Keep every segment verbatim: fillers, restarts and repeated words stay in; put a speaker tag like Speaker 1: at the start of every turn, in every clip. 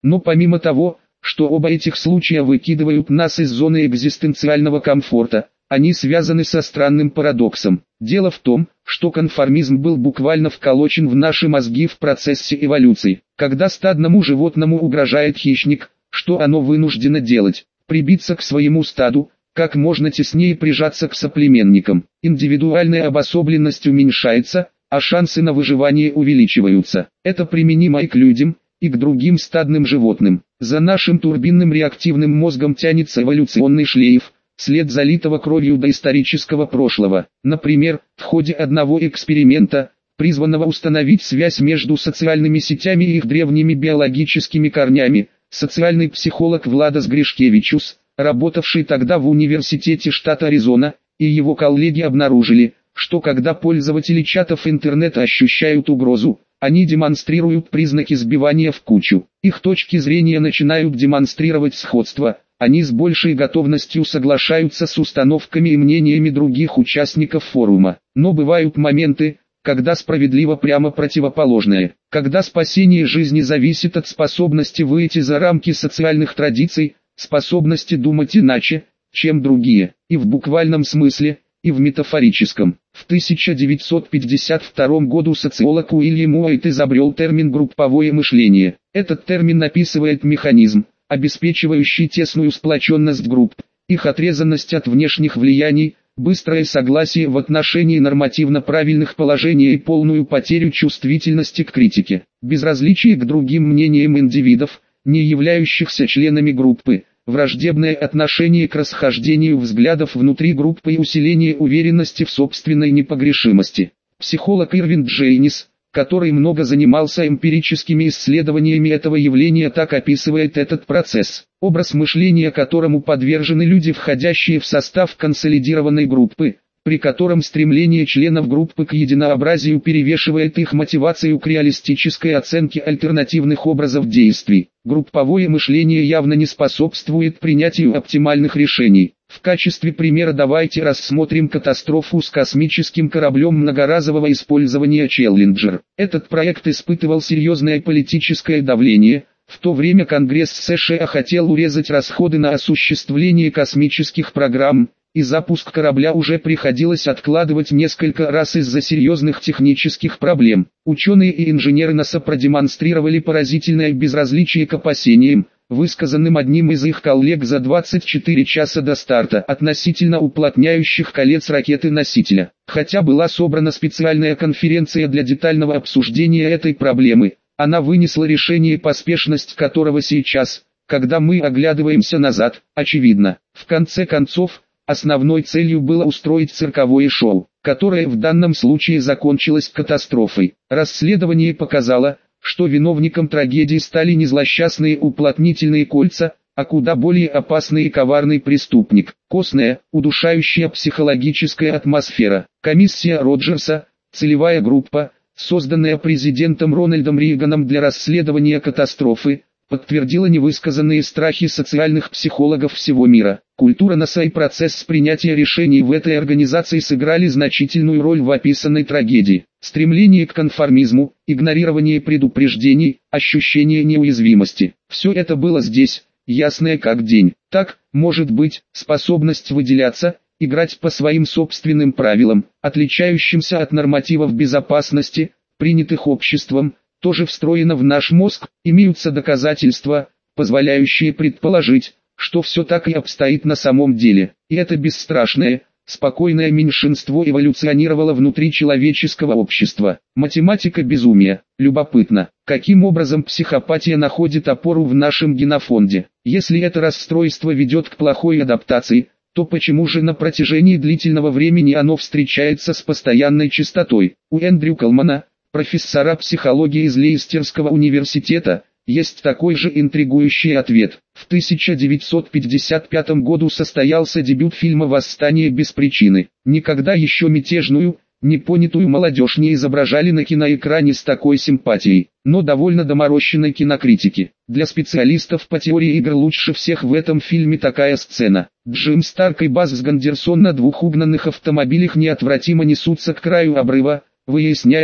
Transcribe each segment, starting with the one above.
Speaker 1: Но помимо того, что оба этих случая выкидывают нас из зоны экзистенциального комфорта, они связаны со странным парадоксом. Дело в том, что конформизм был буквально вколочен в наши мозги в процессе эволюции. Когда стадному животному угрожает хищник, что оно вынуждено делать? Прибиться к своему стаду, как можно теснее прижаться к соплеменникам. Индивидуальная обособленность уменьшается, а шансы на выживание увеличиваются. Это применимо и к людям, и к другим стадным животным. За нашим турбинным реактивным мозгом тянется эволюционный шлейф, след залитого кровью доисторического прошлого. Например, в ходе одного эксперимента, призванного установить связь между социальными сетями и их древними биологическими корнями, социальный психолог Владас Гришкевичус, работавший тогда в университете штата Аризона, и его коллеги обнаружили, что когда пользователи чатов интернета ощущают угрозу, они демонстрируют признаки сбивания в кучу. Их точки зрения начинают демонстрировать сходство, они с большей готовностью соглашаются с установками и мнениями других участников форума. Но бывают моменты, когда справедливо прямо противоположное. Когда спасение жизни зависит от способности выйти за рамки социальных традиций, способности думать иначе, чем другие, и в буквальном смысле, и в метафорическом. В тысяча девятьсот пятьдесят втором году социолог Уильям Уайт изобрел термин «групповое мышление». Этот термин описывает механизм, обеспечивающий тесную сплоченность групп, их отрезанность от внешних влияний, быстрое согласие в отношении нормативно правильных положений и полную потерю чувствительности к критике, безразличие к другим мнениям индивидов, не являющихся членами группы, враждебное отношение к расхождению взглядов внутри группы и усиление уверенности в собственной непогрешимости. Психолог Ирвин Джейнис, который много занимался эмпирическими исследованиями этого явления, так описывает этот процесс. Образ мышления, которому подвержены люди, входящие в состав консолидированной группы, при котором стремление членов группы к единообразию перевешивает их мотивацию к реалистической оценке альтернативных образов действий. Групповое мышление явно не способствует принятию оптимальных решений. В качестве примера давайте рассмотрим катастрофу с космическим кораблем многоразового использования «Челленджер». Этот проект испытывал серьезное политическое давление. В то время Конгресс США хотел урезать расходы на осуществление космических программ, и запуск корабля уже приходилось откладывать несколько раз из-за серьезных технических проблем. Ученые и инженеры НАСА продемонстрировали поразительное безразличие к опасениям, высказанным одним из их коллег за двадцать четыре часа до старта относительно уплотняющих колец ракеты-носителя. Хотя была собрана специальная конференция для детального обсуждения этой проблемы, она вынесла решение, поспешность которого сейчас, когда мы оглядываемся назад, очевидна. В конце концов, основной целью было устроить цирковое шоу, которое в данном случае закончилось катастрофой. Расследование показало, что виновником трагедии стали не злосчастные уплотнительные кольца, а куда более опасный и коварный преступник. Костная, удушающая психологическая атмосфера. Комиссия Роджерса, целевая группа, созданная президентом Рональдом Рейганом для расследования катастрофы, подтвердила невысказанные страхи социальных психологов всего мира. Культура НАСА и процесс принятия решений в этой организации сыграли значительную роль в описанной трагедии. Стремление к конформизму, игнорирование предупреждений, ощущение неуязвимости. Все это было здесь, ясное как день. Так, может быть, способность выделяться, играть по своим собственным правилам, отличающимся от нормативов безопасности, принятых обществом, тоже встроено в наш мозг. Имеются доказательства, позволяющие предположить, что все так и обстоит на самом деле. И это бесстрашное, спокойное меньшинство эволюционировало внутри человеческого общества. Математика безумия. Любопытно, каким образом психопатия находит опору в нашем генофонде. Если это расстройство ведет к плохой адаптации, то почему же на протяжении длительного времени оно встречается с постоянной частотой? У Эндрю Калмана, профессора психологии из Лейстерского университета, есть такой же интригующий ответ. В тысяча девятьсот пятьдесят пятом году состоялся дебют фильма «Восстание без причины». Никогда еще мятежную, непонятую молодежь не изображали на киноэкране с такой симпатией, но довольно доморощенной кинокритики. Для специалистов по теории игр лучше всех в этом фильме такая сцена. Джим Старк и Базз Гандерсон на двух угнанных автомобилях неотвратимо несутся к краю обрыва, выясняя,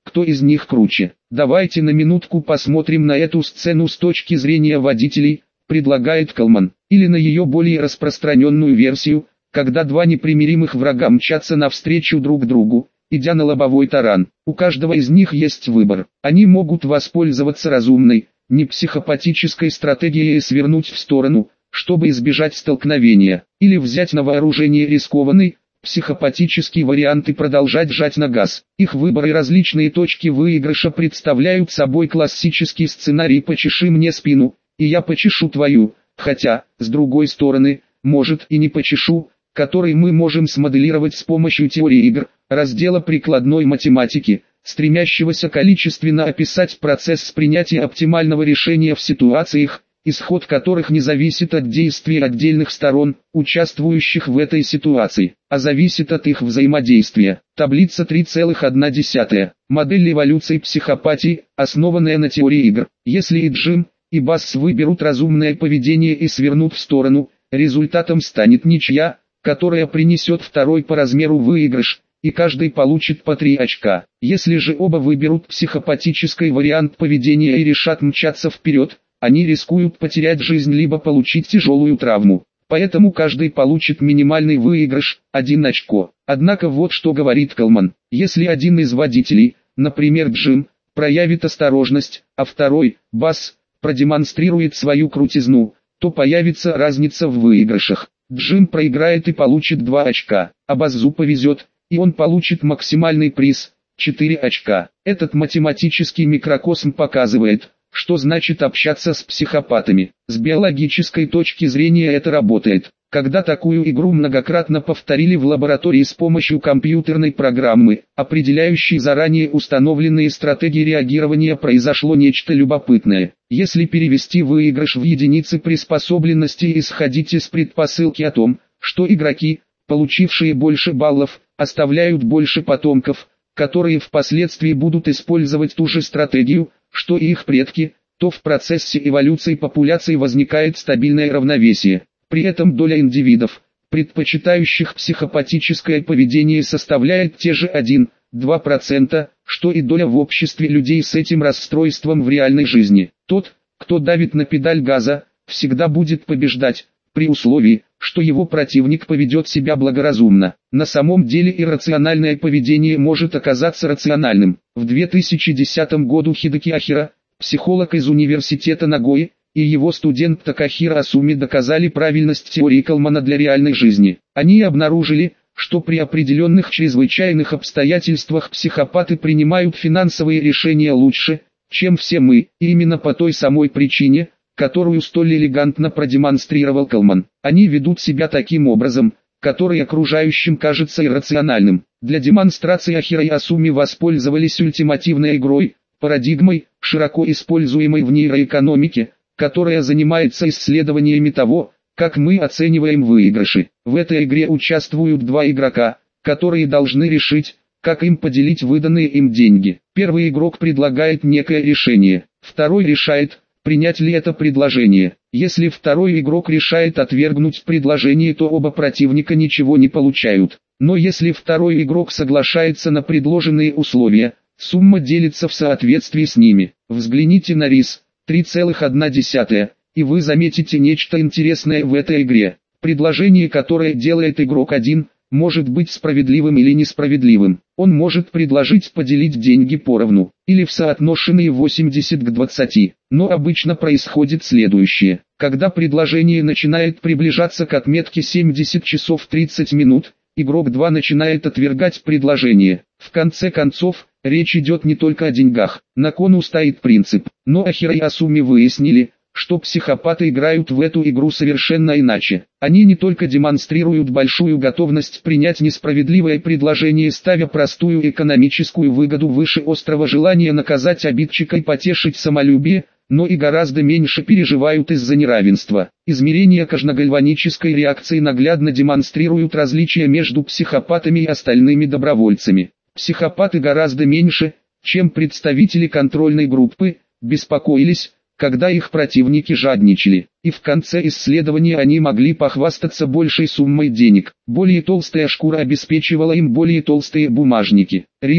Speaker 1: кто из них круче. Давайте на минутку посмотрим на эту сцену с точки зрения водителей, предлагает Калман, или на ее более распространенную версию, когда два непримиримых врага мчатся навстречу друг другу, идя на лобовой таран. У каждого из них есть выбор. Они могут воспользоваться разумной, не психопатической стратегией и свернуть в сторону, чтобы избежать столкновения, или взять на вооружение рискованный, психопатический вариант и продолжать жать на газ. Их выбор и различные точки выигрыша представляют собой классический сценарий «почеши мне спину, и я почешу твою», хотя, с другой стороны, может и не почешу, который мы можем смоделировать с помощью теории игр, раздела прикладной математики, стремящегося количественно описать процесс принятия оптимального решения в ситуациях, исход которых не зависит от действий отдельных сторон, участвующих в этой ситуации, а зависит от их взаимодействия. Таблица три целых одна десятая. Модель эволюции психопатии, основанная на теории игр. Если и Джим, и Басс выберут разумное поведение и свернут в сторону, результатом станет ничья, которая принесет второй по размеру выигрыш, и каждый получит по три очка. Если же оба выберут психопатический вариант поведения и решат мчаться вперед, они рискуют потерять жизнь либо получить тяжелую травму. Поэтому каждый получит минимальный выигрыш – один очко. Однако вот что говорит Калман. Если один из водителей, например Джим, проявит осторожность, а второй, Басс, продемонстрирует свою крутизну, то появится разница в выигрышах. Джим проиграет и получит два очка, а Бассу повезет, и он получит максимальный приз – четыре очка. Этот математический микрокосм показывает, что значит общаться с психопатами. С биологической точки зрения это работает. Когда такую игру многократно повторили в лаборатории с помощью компьютерной программы, определяющей заранее установленные стратегии реагирования, произошло нечто любопытное. Если перевести выигрыш в единицы приспособленности и исходить из предпосылки о том, что игроки, получившие больше баллов, оставляют больше потомков, которые впоследствии будут использовать ту же стратегию, что и их предки, то в процессе эволюции популяции возникает стабильное равновесие. При этом доля индивидов, предпочитающих психопатическое поведение, составляет те же один-два процента, что и доля в обществе людей с этим расстройством в реальной жизни. Тот, кто давит на педаль газа, всегда будет побеждать, при условии, что его противник поведет себя благоразумно. На самом деле иррациональное поведение может оказаться рациональным. В две тысячи десятом году Хидеки Ахира, психолог из университета Нагои, и его студент Такахиро Асуми доказали правильность теории Калмана для реальной жизни. Они обнаружили, что при определенных чрезвычайных обстоятельствах психопаты принимают финансовые решения лучше, чем все мы, и именно по той самой причине, которую столь элегантно продемонстрировал Калман. Они ведут себя таким образом, который окружающим кажется иррациональным. Для демонстрации Ахира и Асуми воспользовались ультимативной игрой, парадигмой, широко используемой в нейроэкономике, которая занимается исследованиями того, как мы оцениваем выигрыши. В этой игре участвуют два игрока, которые должны решить, как им поделить выданные им деньги. Первый игрок предлагает некое решение, второй решает, принять ли это предложение. Если второй игрок решает отвергнуть предложение, то оба противника ничего не получают. Но если второй игрок соглашается на предложенные условия, сумма делится в соответствии с ними. Взгляните на рис три целых одна десятая, и вы заметите нечто интересное в этой игре. Предложение, которое делает игрок один, может быть справедливым или несправедливым. Он может предложить поделить деньги поровну, или в соотношении восемьдесят к двадцати. Но обычно происходит следующее. Когда предложение начинает приближаться к отметке семьдесят часов тридцать минут, игрок два начинает отвергать предложение. В конце концов, речь идет не только о деньгах. На кону стоит принцип. Но Ахира и Асуми выяснили, что психопаты играют в эту игру совершенно иначе. Они не только демонстрируют большую готовность принять несправедливое предложение, ставя простую экономическую выгоду выше острого желания наказать обидчика и потешить самолюбие, но и гораздо меньше переживают из-за неравенства. Измерения кожно-гальванической реакции наглядно демонстрируют различия между психопатами и остальными добровольцами. Психопаты гораздо меньше, чем представители контрольной группы, беспокоились, когда их противники жадничали, и в конце исследования они могли похвастаться большей суммой денег. Более толстая шкура обеспечивала им более толстые бумажники. Рис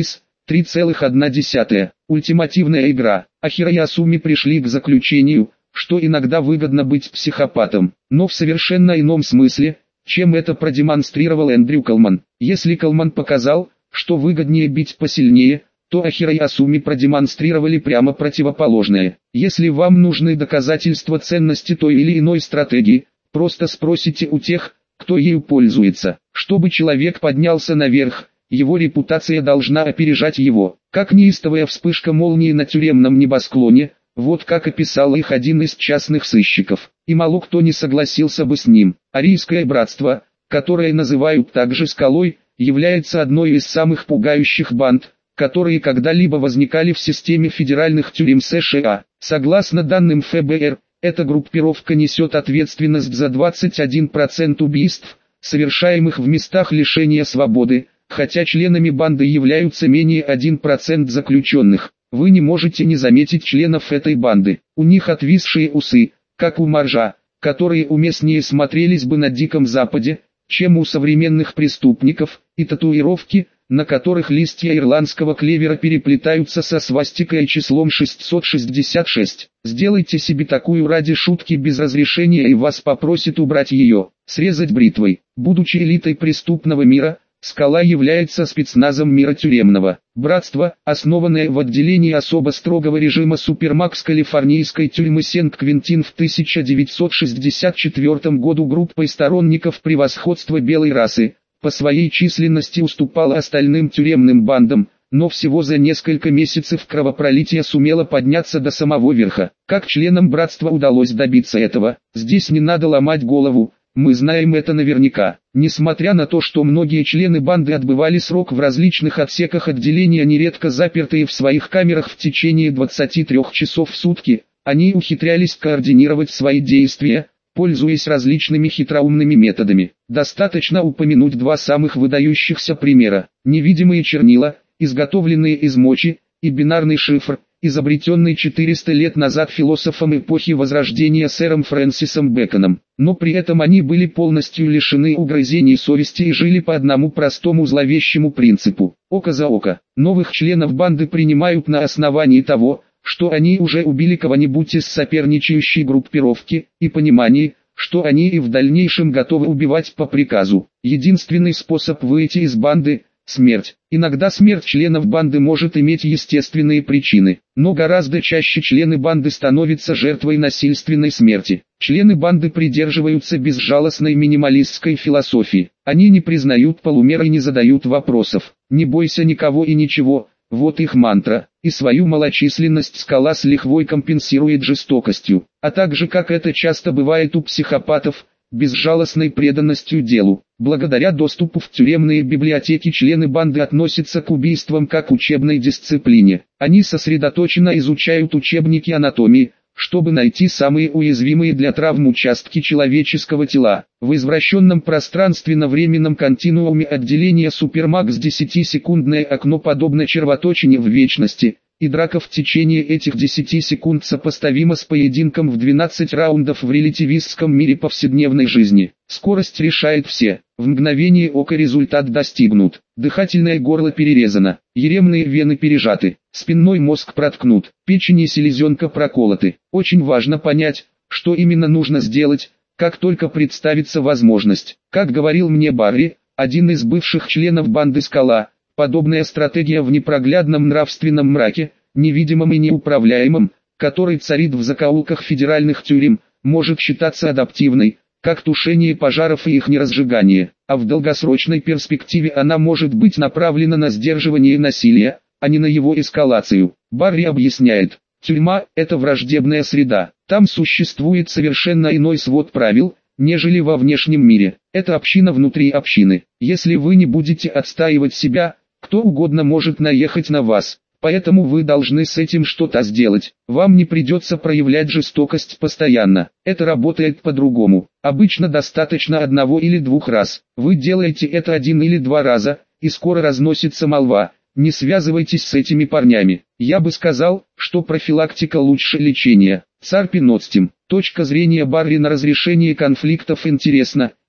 Speaker 1: три целых одна десятая. Ультимативная игра. Ахира и Асуми пришли к заключению, что иногда выгодно быть психопатом, но в совершенно ином смысле, чем это продемонстрировал Эндрю Колман. Если Колман показал, что выгоднее бить посильнее, то Ахира и Асуми продемонстрировали прямо противоположное. Если вам нужны доказательства ценности той или иной стратегии, просто спросите у тех, кто ею пользуется. Чтобы человек поднялся наверх, его репутация должна опережать его. Как неистовая вспышка молнии на тюремном небосклоне, вот как описал их один из частных сыщиков. И мало кто не согласился бы с ним. Арийское братство, которое называют также скалой, является одной из самых пугающих банд, которые когда-либо возникали в системе федеральных тюрем США. Согласно данным эф бэ эр, эта группировка несет ответственность за двадцать один процент убийств, совершаемых в местах лишения свободы, хотя членами банды являются менее один процент заключенных. Вы не можете не заметить членов этой банды. У них отвисшие усы, как у моржа, которые уместнее смотрелись бы на Диком Западе, чем у современных преступников, и татуировки, на которых листья ирландского клевера переплетаются со свастикой и числом шестьсот шестьдесят шесть. Сделайте себе такую ради шутки без разрешения и вас попросят убрать ее, срезать бритвой. Будучи элитой преступного мира, Скала является спецназом мира тюремного. Братство, основанное в отделении особо строгого режима Супермакс калифорнийской тюрьмы Сент-Квентин в тысяча девятьсот шестьдесят четвёртом году группой сторонников превосходства белой расы, по своей численности уступала остальным тюремным бандам, но всего за несколько месяцев кровопролития сумела подняться до самого верха. Как членам братства удалось добиться этого, здесь не надо ломать голову, мы знаем это наверняка. Несмотря на то, что многие члены банды отбывали срок в различных отсеках отделения, нередко запертые в своих камерах в течение двадцати трёх часов в сутки, они ухитрялись координировать свои действия, пользуясь различными хитроумными методами. Достаточно упомянуть два самых выдающихся примера: невидимые чернила, изготовленные из мочи, и бинарный шифр, изобретенный четыреста лет назад философом эпохи Возрождения сэром Фрэнсисом Бэконом. Но при этом они были полностью лишены угрызений совести и жили по одному простому зловещему принципу: око за око. Новых членов банды принимают на основании того, что они уже убили кого-нибудь из соперничающей группировки, и понимании, что они и в дальнейшем готовы убивать по приказу. Единственный способ выйти из банды – смерть. Иногда смерть членов банды может иметь естественные причины, но гораздо чаще члены банды становятся жертвой насильственной смерти. Члены банды придерживаются безжалостной минималистской философии. Они не признают полумер и не задают вопросов. Не бойся никого и ничего. Вот их мантра, и свою малочисленность Скала с лихвой компенсирует жестокостью, а также, как это часто бывает у психопатов, безжалостной преданностью делу. Благодаря доступу в тюремные библиотеки члены банды относятся к убийствам как к учебной дисциплине. Они сосредоточенно изучают учебники анатомии, чтобы найти самые уязвимые для травм участки человеческого тела. В извращенном пространственно-временном континууме отделения Супермакс десятисекундное окно подобно червоточине в вечности, и драка в течение этих десяти секунд сопоставима с поединком в двенадцать раундов в релятивистском мире повседневной жизни. Скорость решает все. В мгновение ока результат достигнут. Дыхательное горло перерезано, еремные вены пережаты, спинной мозг проткнут, печень и селезенка проколоты. Очень важно понять, что именно нужно сделать, как только представится возможность. Как говорил мне Барри, один из бывших членов банды Скала, подобная стратегия в непроглядном нравственном мраке, невидимом и неуправляемом, который царит в закоулках федеральных тюрем, может считаться адаптивной, как тушение пожаров и их неразжигание, а в долгосрочной перспективе она может быть направлена на сдерживание насилия, а не на его эскалацию. Барри объясняет: тюрьма – это враждебная среда, там существует совершенно иной свод правил, нежели во внешнем мире. Это община внутри общины. Если вы не будете отстаивать себя, кто угодно может наехать на вас. Поэтому вы должны с этим что-то сделать. Вам не придется проявлять жестокость постоянно. Это работает по-другому. Обычно достаточно одного или двух раз. Вы делаете это один или два раза, и скоро разносится молва: не связывайтесь с этими парнями. Я бы сказал, что профилактика лучше лечения. Царь Пиноцтим. Точка зрения Барри на разрешение конфликтов интересна,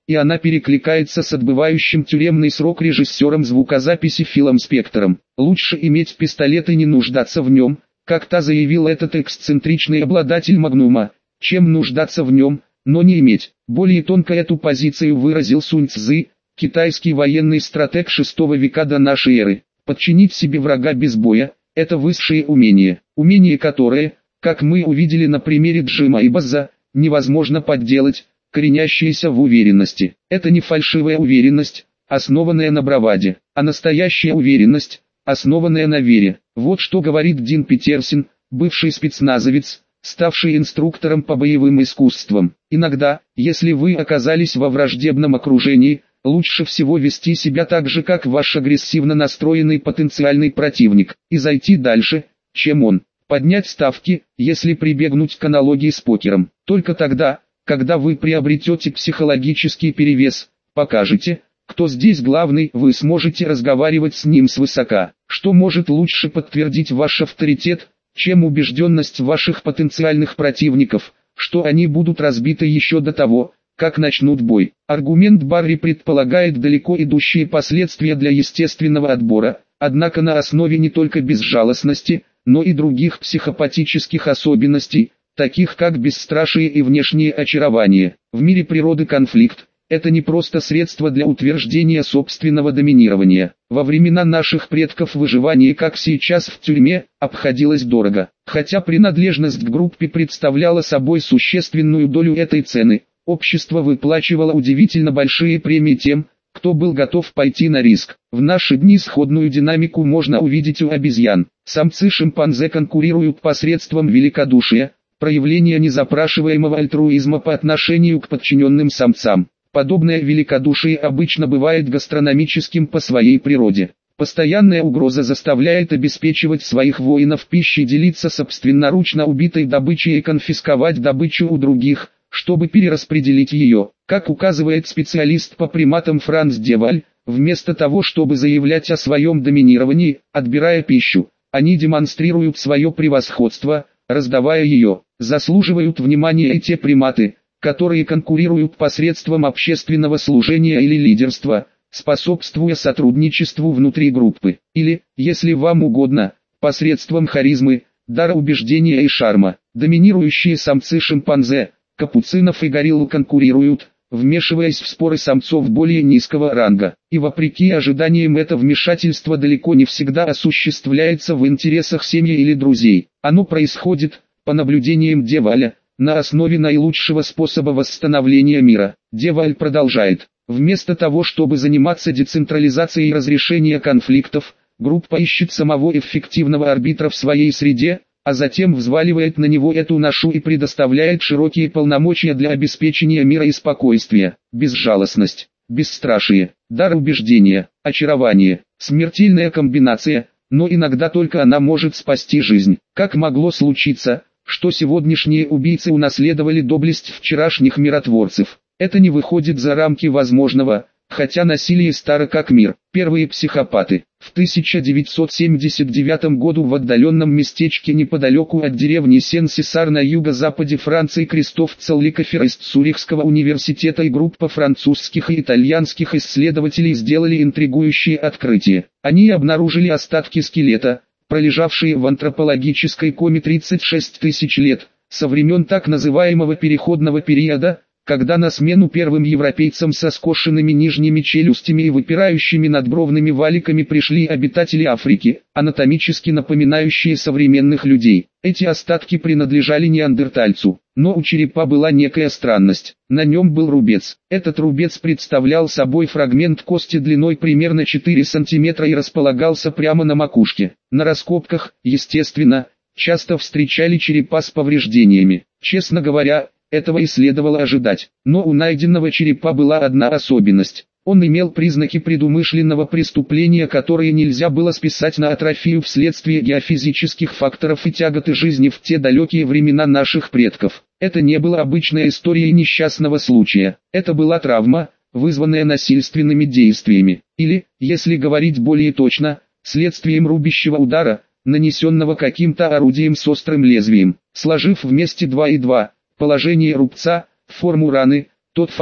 Speaker 1: и она перекликается с отбывающим тюремный срок режиссером звукозаписи Филом Спектором. Лучше иметь пистолет и не нуждаться в нем, как-то заявил этот эксцентричный обладатель Магнума, чем нуждаться в нем, но не иметь. Более тонко эту позицию выразил Сунь Цзы, китайский военный стратег шестого века до нашей эры. Подчинить себе врага без боя – это высшее умение, умение которое, как мы увидели на примере Джима и База, невозможно подделать, коренящееся в уверенности. Это не фальшивая уверенность, основанная на браваде, а настоящая уверенность, основанная на вере. Вот что говорит Дин Петерсен, бывший спецназовец, ставший инструктором по боевым искусствам. Иногда, если вы оказались во враждебном окружении, лучше всего вести себя так же, как ваш агрессивно настроенный потенциальный противник, и зайти дальше, чем он. Поднять ставки, если прибегнуть к аналогии с покером. Только тогда, когда вы приобретете психологический перевес, покажете, кто здесь главный, вы сможете разговаривать с ним свысока. Что может лучше подтвердить ваш авторитет, чем убежденность ваших потенциальных противников, что они будут разбиты еще до того, как начнут бой. Аргумент Барри предполагает далеко идущие последствия для естественного отбора, однако на основе не только безжалостности, но и других психопатических особенностей, таких как бесстрашие и внешнее очарование. В мире природы конфликт – это не просто средство для утверждения собственного доминирования. Во времена наших предков выживание, как сейчас в тюрьме, обходилось дорого. Хотя принадлежность к группе представляла собой существенную долю этой цены, общество выплачивало удивительно большие премии тем, кто был готов пойти на риск. В наши дни сходную динамику можно увидеть у обезьян. Самцы шимпанзе конкурируют посредством великодушия, проявления незапрашиваемого альтруизма по отношению к подчиненным самцам. Подобное великодушие обычно бывает гастрономическим по своей природе. Постоянная угроза заставляет обеспечивать своих воинов пищей, делиться собственноручно убитой добычей и конфисковать добычу у других, чтобы перераспределить ее. Как указывает специалист по приматам Франц Деваль, вместо того, чтобы заявлять о своем доминировании, отбирая пищу, они демонстрируют свое превосходство, раздавая ее. Заслуживают внимания и те приматы, которые конкурируют посредством общественного служения или лидерства, способствуя сотрудничеству внутри группы, или, если вам угодно, посредством харизмы, дара убеждения и шарма. Доминирующие самцы шимпанзе, капуцинов и горилл конкурируют, вмешиваясь в споры самцов более низкого ранга, и вопреки ожиданиям это вмешательство далеко не всегда осуществляется в интересах семьи или друзей. Оно происходит, по наблюдениям Деваля, на основе наилучшего способа восстановления мира. Деваль продолжает: вместо того, чтобы заниматься децентрализацией разрешения конфликтов, группа ищет самого эффективного арбитра в своей среде, а затем взваливает на него эту ношу и предоставляет широкие полномочия для обеспечения мира и спокойствия. Безжалостность, бесстрашие, дар убеждения, очарование, смертельная комбинация, но иногда только она может спасти жизнь. Как могло случиться, что сегодняшние убийцы унаследовали доблесть вчерашних миротворцев? Это не выходит за рамки возможного, хотя насилие старо как мир. Первые психопаты. В тысяча девятьсот семьдесят девятом году в отдаленном местечке неподалеку от деревни Сен-Сесар на юго-западе Франции Кристоф Целликофер из Цюрихского университета и группа французских и итальянских исследователей сделали интригующее открытие. Они обнаружили остатки скелета, пролежавшие в антропологической коме тридцать шесть тысяч лет, со времен так называемого переходного периода, когда на смену первым европейцам со скошенными нижними челюстями и выпирающими надбровными валиками пришли обитатели Африки, анатомически напоминающие современных людей. Эти остатки принадлежали неандертальцу, но у черепа была некая странность. На нем был рубец. Этот рубец представлял собой фрагмент кости длиной примерно четыре сантиметра и располагался прямо на макушке. На раскопках, естественно, часто встречали черепа с повреждениями. Честно говоря, этого и следовало ожидать. Но у найденного черепа была одна особенность. Он имел признаки предумышленного преступления, которые нельзя было списать на атрофию вследствие геофизических факторов и тяготы жизни в те далекие времена наших предков. Это не была обычная история несчастного случая. Это была травма, вызванная насильственными действиями. Или, если говорить более точно, следствием рубящего удара, нанесенного каким-то орудием с острым лезвием. Сложив вместе два и два, положение рубца, форму раны, тот факт,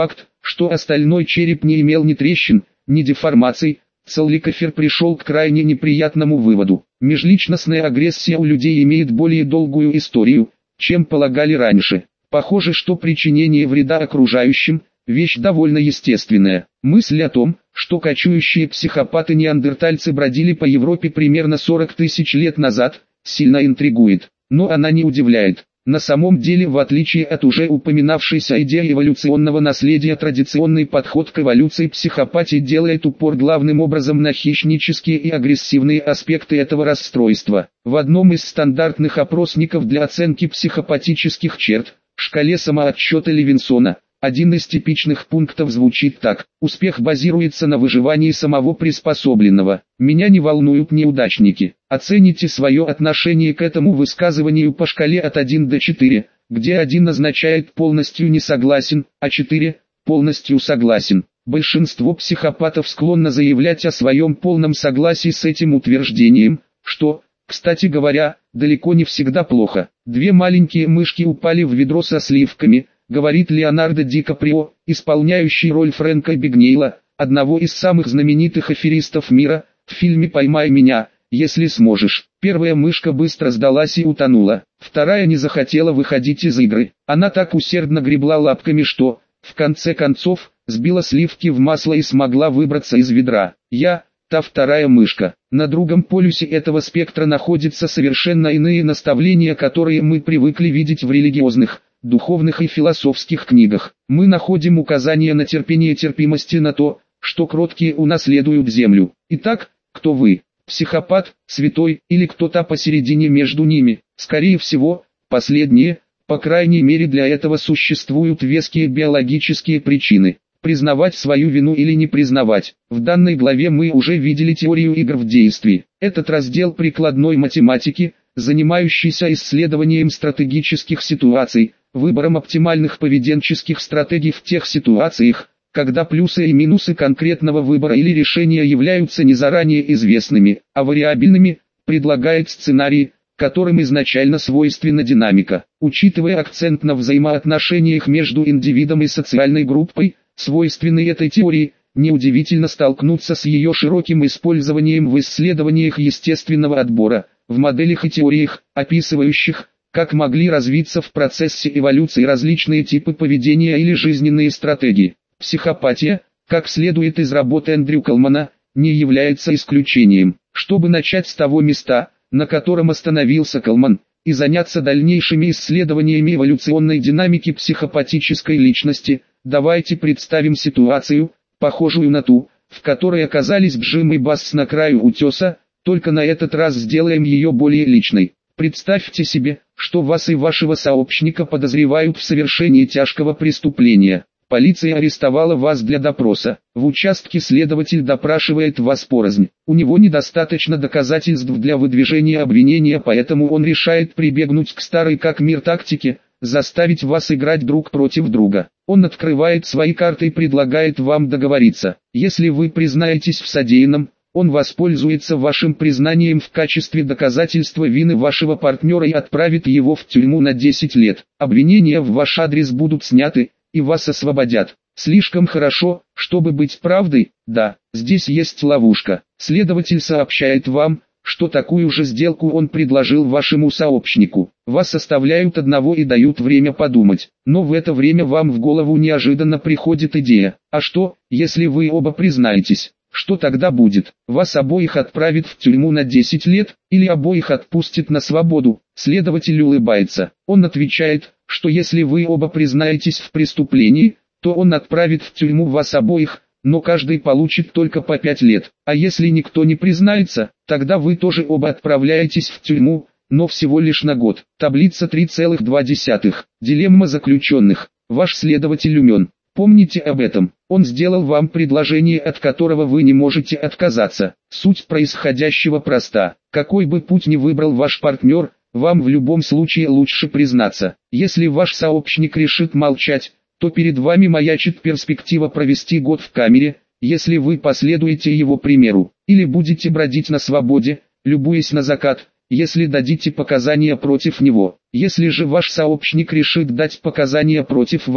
Speaker 1: что остальной череп не имел ни трещин, ни деформаций, Целликофер пришел к крайне неприятному выводу. Межличностная агрессия у людей имеет более долгую историю, чем полагали раньше. Похоже, что причинение вреда окружающим – вещь довольно естественная. Мысль о том, что кочующие психопаты-неандертальцы бродили по Европе примерно сорок тысяч лет назад, сильно интригует, но она не удивляет. На самом деле, в отличие от уже упоминавшейся идеи эволюционного наследия, традиционный подход к эволюции психопатии делает упор главным образом на хищнические и агрессивные аспекты этого расстройства. В одном из стандартных опросников для оценки психопатических черт, шкале самоотчета Левинсона, один из типичных пунктов звучит так: успех базируется на выживании самого приспособленного. Меня не волнуют неудачники. Оцените свое отношение к этому высказыванию по шкале от один до четыре, где один означает полностью не согласен, а четыре – полностью согласен. Большинство психопатов склонно заявлять о своем полном согласии с этим утверждением, что, кстати говоря, далеко не всегда плохо. Две маленькие мышки упали в ведро со сливками, говорит Леонардо Ди Каприо, исполняющий роль Фрэнка Бигнейла, одного из самых знаменитых аферистов мира, в фильме «Поймай меня, если сможешь». Первая мышка быстро сдалась и утонула, вторая не захотела выходить из игры. Она так усердно гребла лапками, что, в конце концов, сбила сливки в масло и смогла выбраться из ведра. Я, та вторая мышка. На другом полюсе этого спектра находятся совершенно иные наставления, которые мы привыкли видеть в религиозных, духовных и философских книгах. Мы находим указания на терпение, терпимости, на то, что кроткие унаследуют землю. Итак, кто вы? Психопат, святой или кто-то посередине между ними? Скорее всего, последнее. По крайней мере, для этого существуют веские биологические причины. Признавать свою вину или не признавать. В данной главе мы уже видели теорию игр в действии. Этот раздел прикладной математики, занимающийся исследованием стратегических ситуаций, выбором оптимальных поведенческих стратегий в тех ситуациях, когда плюсы и минусы конкретного выбора или решения являются не заранее известными, а вариабельными, предлагает сценарии, которым изначально свойственна динамика. Учитывая акцент на взаимоотношениях между индивидом и социальной группой, свойственный этой теории, неудивительно столкнуться с ее широким использованием в исследованиях естественного отбора, в моделях и теориях, описывающих, как могли развиться в процессе эволюции различные типы поведения или жизненные стратегии. Психопатия, как следует из работы Эндрю Колмана, не является исключением. Чтобы начать с того места, на котором остановился Колман, и заняться дальнейшими исследованиями эволюционной динамики психопатической личности, давайте представим ситуацию, похожую на ту, в которой оказались Джим и Басс на краю утеса, только на этот раз сделаем ее более личной. Представьте себе, что вас и вашего сообщника подозревают в совершении тяжкого преступления. Полиция арестовала вас для допроса. В участке следователь допрашивает вас порознь. У него недостаточно доказательств для выдвижения обвинения, поэтому он решает прибегнуть к старой как мир тактике, заставить вас играть друг против друга. Он открывает свои карты и предлагает вам договориться. Если вы признаетесь в содеянном, он воспользуется вашим признанием в качестве доказательства вины вашего партнера и отправит его в тюрьму на десять лет. Обвинения в ваш адрес будут сняты, и вас освободят. Слишком хорошо, чтобы быть правдой? Да, здесь есть ловушка. Следователь сообщает вам, что такую же сделку он предложил вашему сообщнику. Вас оставляют одного и дают время подумать. Но в это время вам в голову неожиданно приходит идея. А что, если вы оба признаетесь? Что тогда будет? Вас обоих отправят в тюрьму на десять лет, или обоих отпустят на свободу? Следователь улыбается. Он отвечает, что если вы оба признаетесь в преступлении, то он отправит в тюрьму вас обоих, но каждый получит только по пять лет. А если никто не признается, тогда вы тоже оба отправляетесь в тюрьму, но всего лишь на год. Таблица три целых два десятых. Дилемма заключенных. Ваш следователь умен. Помните об этом. Он сделал вам предложение, от которого вы не можете отказаться. Суть происходящего проста. Какой бы путь ни выбрал ваш партнер, вам в любом случае лучше признаться. Если ваш сообщник решит молчать, то перед вами маячит перспектива провести год в камере, если вы последуете его примеру, или будете бродить на свободе, любуясь на закат, если дадите показания против него. Если же ваш сообщник решит дать показания против вас,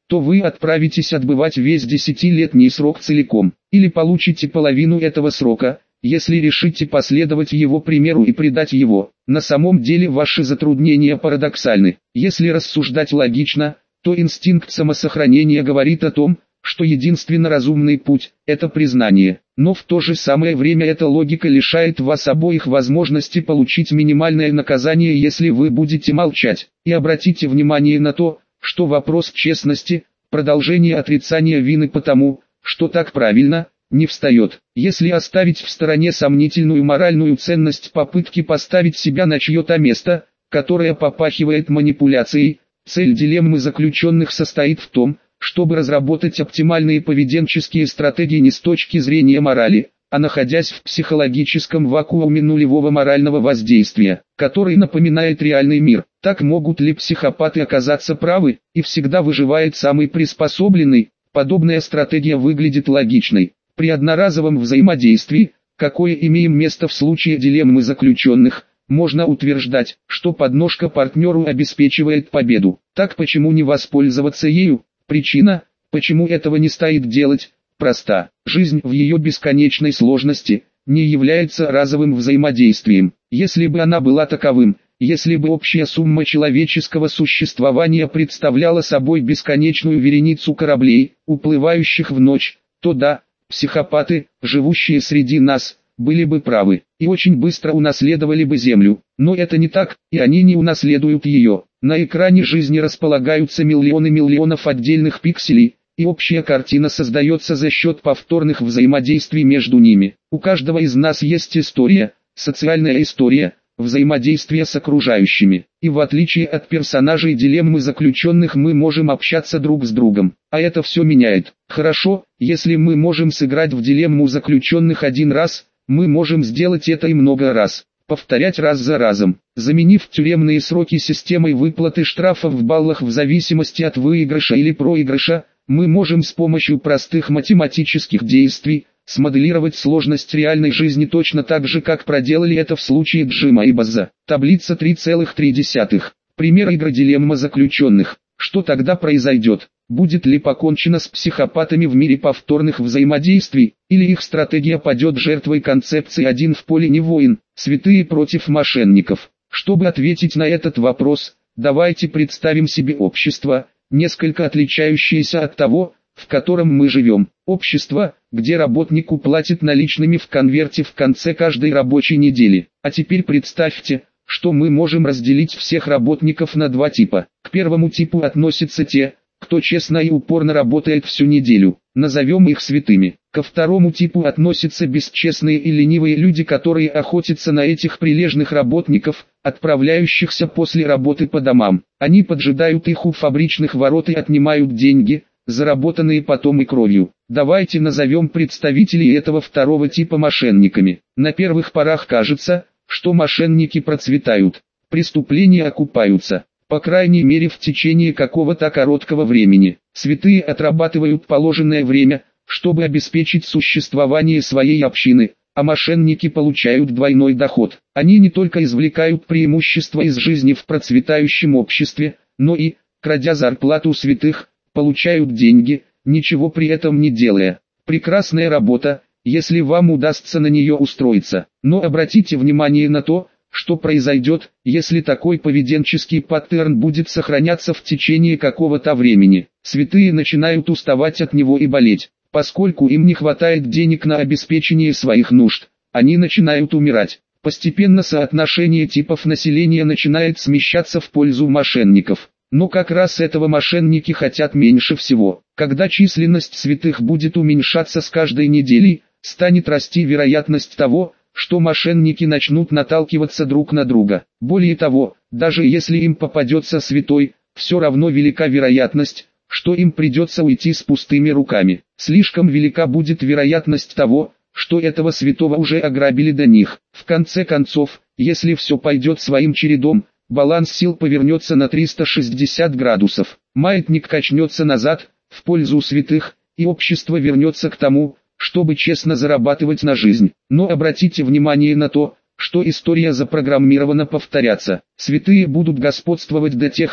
Speaker 1: то вы отправитесь отбывать весь десятилетний срок целиком, или получите половину этого срока, если решите последовать его примеру и предать его. На самом деле ваши затруднения парадоксальны. Если рассуждать логично, то инстинкт самосохранения говорит о том, что единственно разумный путь – это признание. Но в то же самое время эта логика лишает вас обоих возможности получить минимальное наказание, если вы будете молчать. И обратите внимание на то, что вопрос честности, продолжение отрицания вины потому, что так правильно, не встает. Если оставить в стороне сомнительную моральную ценность попытки поставить себя на чье-то место, которое попахивает манипуляцией, цель дилеммы заключенных состоит в том, чтобы разработать оптимальные поведенческие стратегии не с точки зрения морали, а находясь в психологическом вакууме нулевого морального воздействия, который напоминает реальный мир. Так могут ли психопаты оказаться правы, и всегда выживает самый приспособленный? Подобная стратегия выглядит логичной. При одноразовом взаимодействии, какое имеем место в случае дилеммы заключенных, можно утверждать, что подножка партнеру обеспечивает победу. Так почему не воспользоваться ею? Причина, почему этого не стоит делать, проста. Жизнь в ее бесконечной сложности не является разовым взаимодействием. Если бы она была таковым, если бы общая сумма человеческого существования представляла собой бесконечную вереницу кораблей, уплывающих в ночь, то да, психопаты, живущие среди нас, были бы правы, и очень быстро унаследовали бы Землю. Но это не так, и они не унаследуют ее. На экране жизни располагаются миллионы миллионов отдельных пикселей, и общая картина создается за счет повторных взаимодействий между ними. У каждого из нас есть история, социальная история, взаимодействие с окружающими. И в отличие от персонажей дилеммы заключенных мы можем общаться друг с другом. А это все меняет. Хорошо, если мы можем сыграть в дилемму заключенных один раз, мы можем сделать это и много раз. Повторять раз за разом, заменив тюремные сроки системой выплаты штрафов в баллах в зависимости от выигрыша или проигрыша, мы можем с помощью простых математических действий смоделировать сложность реальной жизни точно так же, как проделали это в случае Джима и База. Таблица три целых три десятых. Пример игры дилемма заключенных. Что тогда произойдет? Будет ли покончено с психопатами в мире повторных взаимодействий, или их стратегия падет жертвой концепции «один в поле не воин», святые против мошенников? Чтобы ответить на этот вопрос, давайте представим себе общество, несколько отличающееся от того, в котором мы живем. Общество, где работнику платят наличными в конверте в конце каждой рабочей недели. А теперь представьте, что мы можем разделить всех работников на два типа. К первому типу относятся те, кто честно и упорно работает всю неделю, назовем их святыми. Ко второму типу относятся бесчестные и ленивые люди, которые охотятся на этих прилежных работников, отправляющихся после работы по домам. Они поджидают их у фабричных ворот и отнимают деньги, заработанные потом и кровью. Давайте назовем представителей этого второго типа мошенниками. На первых порах кажется, что мошенники процветают, преступления окупаются. По крайней мере в течение какого-то короткого времени. Святые отрабатывают положенное время, чтобы обеспечить существование своей общины, а мошенники получают двойной доход. Они не только извлекают преимущества из жизни в процветающем обществе, но и, крадя зарплату святых, получают деньги, ничего при этом не делая. Прекрасная работа, если вам удастся на нее устроиться. Но обратите внимание на то, что произойдет, если такой поведенческий паттерн будет сохраняться в течение какого-то времени. Святые начинают уставать от него и болеть. Поскольку им не хватает денег на обеспечение своих нужд, они начинают умирать. Постепенно соотношение типов населения начинает смещаться в пользу мошенников. Но как раз этого мошенники хотят меньше всего. Когда численность святых будет уменьшаться с каждой неделей, станет расти вероятность того, что мошенники начнут наталкиваться друг на друга. Более того, даже если им попадется святой, все равно велика вероятность, что им придется уйти с пустыми руками. Слишком велика будет вероятность того, что этого святого уже ограбили до них. В конце концов, если все пойдет своим чередом, баланс сил повернется на триста шестьдесят градусов. Маятник качнется назад, в пользу святых, и общество вернется к тому, чтобы честно зарабатывать на жизнь. Но обратите внимание на то, что история запрограммирована повторяться. Святые будут господствовать до тех пор,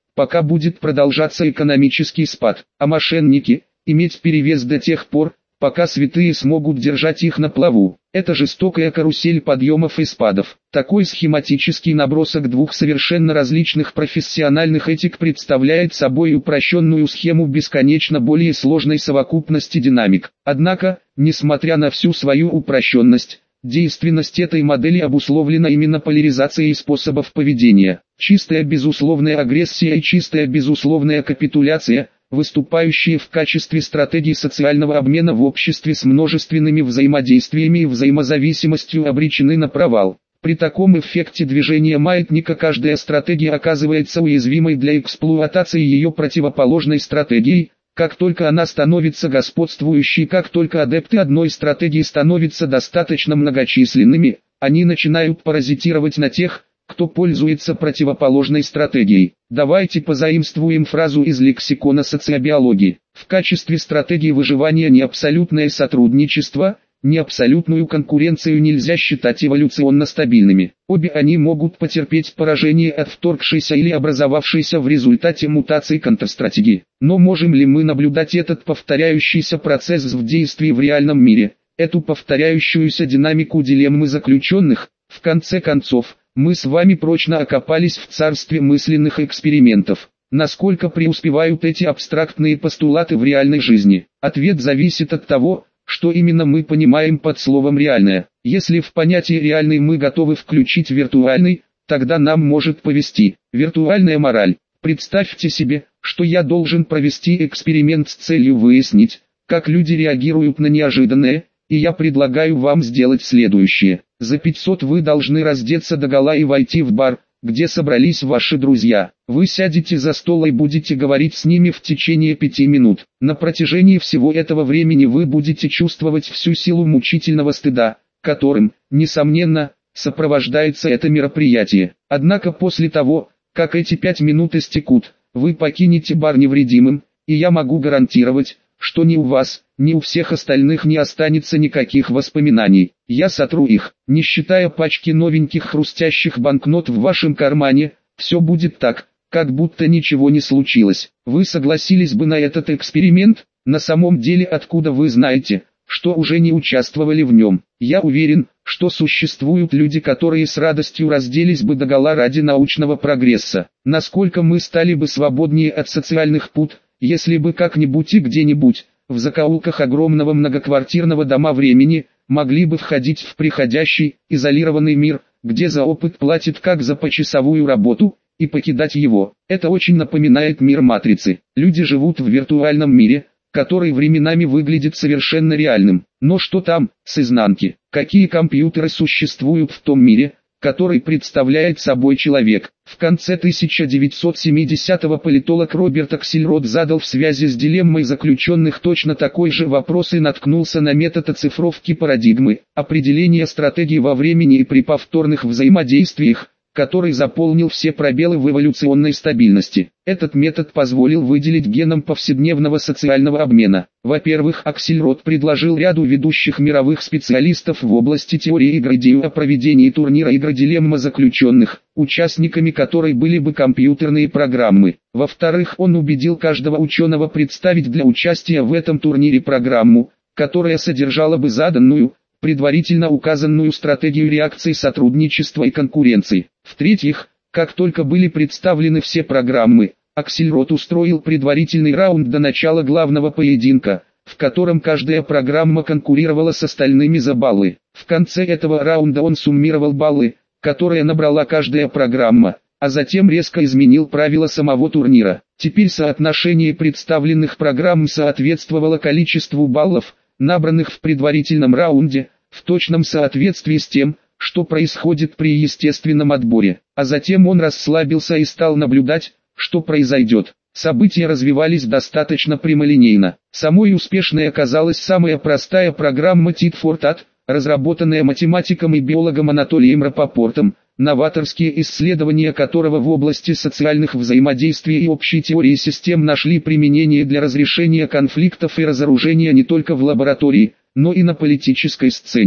Speaker 1: пока будет продолжаться экономический спад, а мошенники – иметь перевес до тех пор, пока святые смогут держать их на плаву. Это жестокая карусель подъемов и спадов. Такой схематический набросок двух совершенно различных профессиональных этик представляет собой упрощенную схему бесконечно более сложной совокупности динамик. Однако, несмотря на всю свою упрощенность, действенность этой модели обусловлена именно поляризацией способов поведения. Чистая безусловная агрессия и чистая безусловная капитуляция – выступающие в качестве стратегии социального обмена в обществе с множественными взаимодействиями и взаимозависимостью, обречены на провал. При таком эффекте движения маятника каждая стратегия оказывается уязвимой для эксплуатации ее противоположной стратегией. Как только она становится господствующей, как только адепты одной стратегии становятся достаточно многочисленными, они начинают паразитировать на тех, кто пользуется противоположной стратегией. Давайте позаимствуем фразу из лексикона социобиологии. В качестве стратегии выживания ни абсолютное сотрудничество, ни абсолютную конкуренцию нельзя считать эволюционно стабильными. Обе они могут потерпеть поражение от вторгшейся или образовавшейся в результате мутаций контрстратегии. Но можем ли мы наблюдать этот повторяющийся процесс в действии в реальном мире, эту повторяющуюся динамику дилеммы заключенных? В конце концов, мы с вами прочно окопались в царстве мысленных экспериментов. Насколько преуспевают эти абстрактные постулаты в реальной жизни? Ответ зависит от того, что именно мы понимаем под словом «реальное». Если в понятие «реальный» мы готовы включить «виртуальный», тогда нам может повести. Виртуальная мораль. Представьте себе, что я должен провести эксперимент с целью выяснить, как люди реагируют на неожиданное, и я предлагаю вам сделать следующее. За пятьсот вы должны раздеться догола и войти в бар, где собрались ваши друзья. Вы сядете за стол и будете говорить с ними в течение пяти минут. На протяжении всего этого времени вы будете чувствовать всю силу мучительного стыда, которым, несомненно, сопровождается это мероприятие. Однако после того, как эти пять минут истекут, вы покинете бар невредимым, и я могу гарантировать, что ни у вас, ни у всех остальных не останется никаких воспоминаний. Я сотру их, не считая пачки новеньких хрустящих банкнот в вашем кармане, все будет так, как будто ничего не случилось. Вы согласились бы на этот эксперимент? На самом деле, откуда вы знаете, что уже не участвовали в нем? Я уверен, что существуют люди, которые с радостью разделись бы догола ради научного прогресса. Насколько мы стали бы свободнее от социальных пут, если бы как-нибудь и где-нибудь, в закоулках огромного многоквартирного дома времени, могли бы входить в приходящий, изолированный мир, где за опыт платят как за почасовую работу, и покидать его. Это очень напоминает мир матрицы. Люди живут в виртуальном мире, который временами выглядит совершенно реальным. Но что там, с изнанки? Какие компьютеры существуют в том мире, который представляет собой человек? В конце тысяча девятьсот семидесятого политолог Роберт Аксельрод задал в связи с дилеммой заключенных точно такой же вопрос и наткнулся на метод оцифровки парадигмы, определения стратегии во времени и при повторных взаимодействиях, который заполнил все пробелы в эволюционной стабильности. Этот метод позволил выделить генам повседневного социального обмена. Во-первых, Аксельрод предложил ряду ведущих мировых специалистов в области теории игр идею о проведении турнира игры «Дилемма заключенных», участниками которой были бы компьютерные программы. Во-вторых, он убедил каждого ученого представить для участия в этом турнире программу, которая содержала бы заданную, предварительно указанную стратегию реакции сотрудничества и конкуренции. В-третьих, как только были представлены все программы, Аксельрод устроил предварительный раунд до начала главного поединка, в котором каждая программа конкурировала с остальными за баллы. В конце этого раунда он суммировал баллы, которые набрала каждая программа, а затем резко изменил правила самого турнира. Теперь соотношение представленных программ соответствовало количеству баллов, набранных в предварительном раунде, в точном соответствии с тем, что происходит при естественном отборе. А затем он расслабился и стал наблюдать, что произойдет. События развивались достаточно прямолинейно. Самой успешной оказалась самая простая программа Tit for Tat, разработанная математиком и биологом Анатолием Рапопортом, новаторские исследования которого в области социальных взаимодействий и общей теории систем нашли применение для разрешения конфликтов и разоружения не только в лаборатории, но и на политической сцене.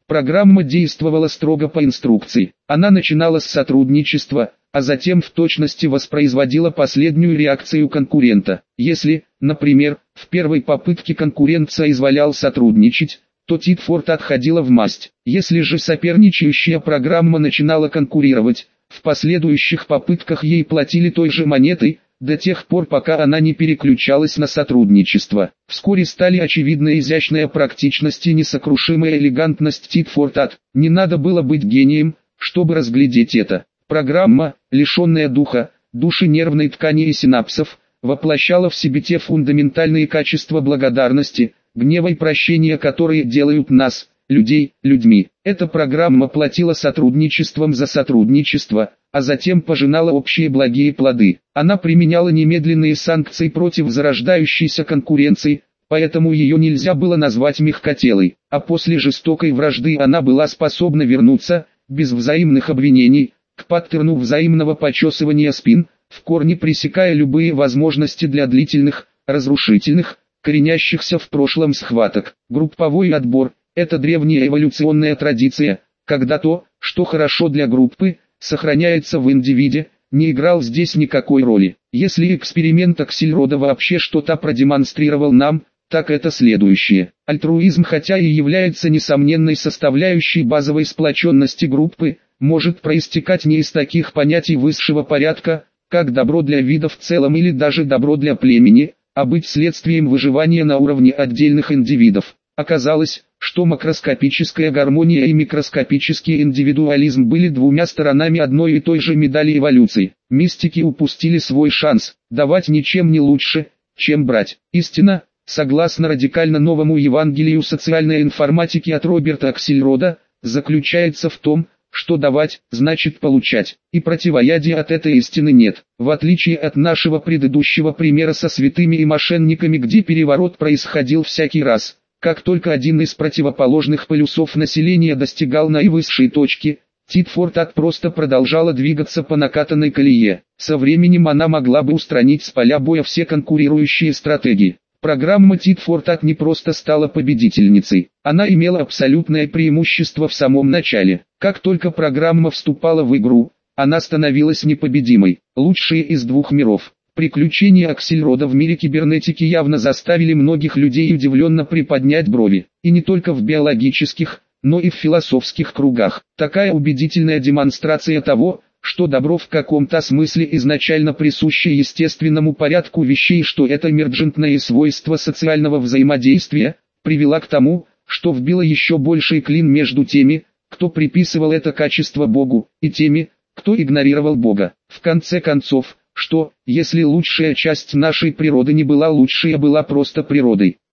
Speaker 1: Программа действовала строго по инструкции. Она начинала с сотрудничества, а затем в точности воспроизводила последнюю реакцию конкурента. Если, например, в первой попытке конкурент соизволял сотрудничать, то Титфорт отходила в масть. Если же соперничающая программа начинала конкурировать, в последующих попытках ей платили той же монетой, до тех пор пока она не переключалась на сотрудничество. Вскоре стали очевидны изящная практичность и несокрушимая элегантность Титфорт. Не надо было быть гением, чтобы разглядеть это. Программа, лишенная духа, души нервной ткани и синапсов, воплощала в себе те фундаментальные качества благодарности, гнева и прощения, которые делают нас, людей, людьми. Эта программа платила сотрудничеством за сотрудничество, а затем пожинала общие благие плоды. Она применяла немедленные санкции против зарождающейся конкуренции, поэтому ее нельзя было назвать мягкотелой, а после жестокой вражды она была способна вернуться, без взаимных обвинений, к паттерну взаимного почесывания спин, в корне пресекая любые возможности для длительных, разрушительных, коренящихся в прошлом схваток. Групповой отбор – это древняя эволюционная традиция, когда то, что хорошо для группы, сохраняется в индивиде, не играл здесь никакой роли. Если эксперимент Аксельрода вообще что-то продемонстрировал нам, так это следующее. Альтруизм, хотя и является несомненной составляющей базовой сплоченности группы, может проистекать не из таких понятий высшего порядка, как добро для вида в целом или даже добро для племени, а быть следствием выживания на уровне отдельных индивидов. Оказалось, что макроскопическая гармония и микроскопический индивидуализм были двумя сторонами одной и той же медали эволюции. Мистики упустили свой шанс, давать ничем не лучше, чем брать. Истина, согласно радикально новому Евангелию социальной информатики от Роберта Аксельрода, заключается в том, что давать, значит получать, и противоядия от этой истины нет. В отличие от нашего предыдущего примера со святыми и мошенниками, где переворот происходил всякий раз, как только один из противоположных полюсов населения достигал наивысшей точки, Титфорт просто продолжала двигаться по накатанной колее. Со временем она могла бы устранить с поля боя все конкурирующие стратегии. Программа Титфорт не просто стала победительницей, она имела абсолютное преимущество в самом начале. Как только программа вступала в игру, она становилась непобедимой. Лучшие из двух миров. Приключения Аксельрода в мире кибернетики явно заставили многих людей удивленно приподнять брови. И не только в биологических, но и в философских кругах. Такая убедительная демонстрация того, что добро в каком-то смысле изначально присуще естественному порядку вещей, что это эмерджентное свойство социального взаимодействия, привела к тому, что вбило еще больший клин между теми, кто приписывал это качество Богу, и теми, кто игнорировал Бога. В конце концов, что, если лучшая часть нашей природы не была лучшей, а была просто природой?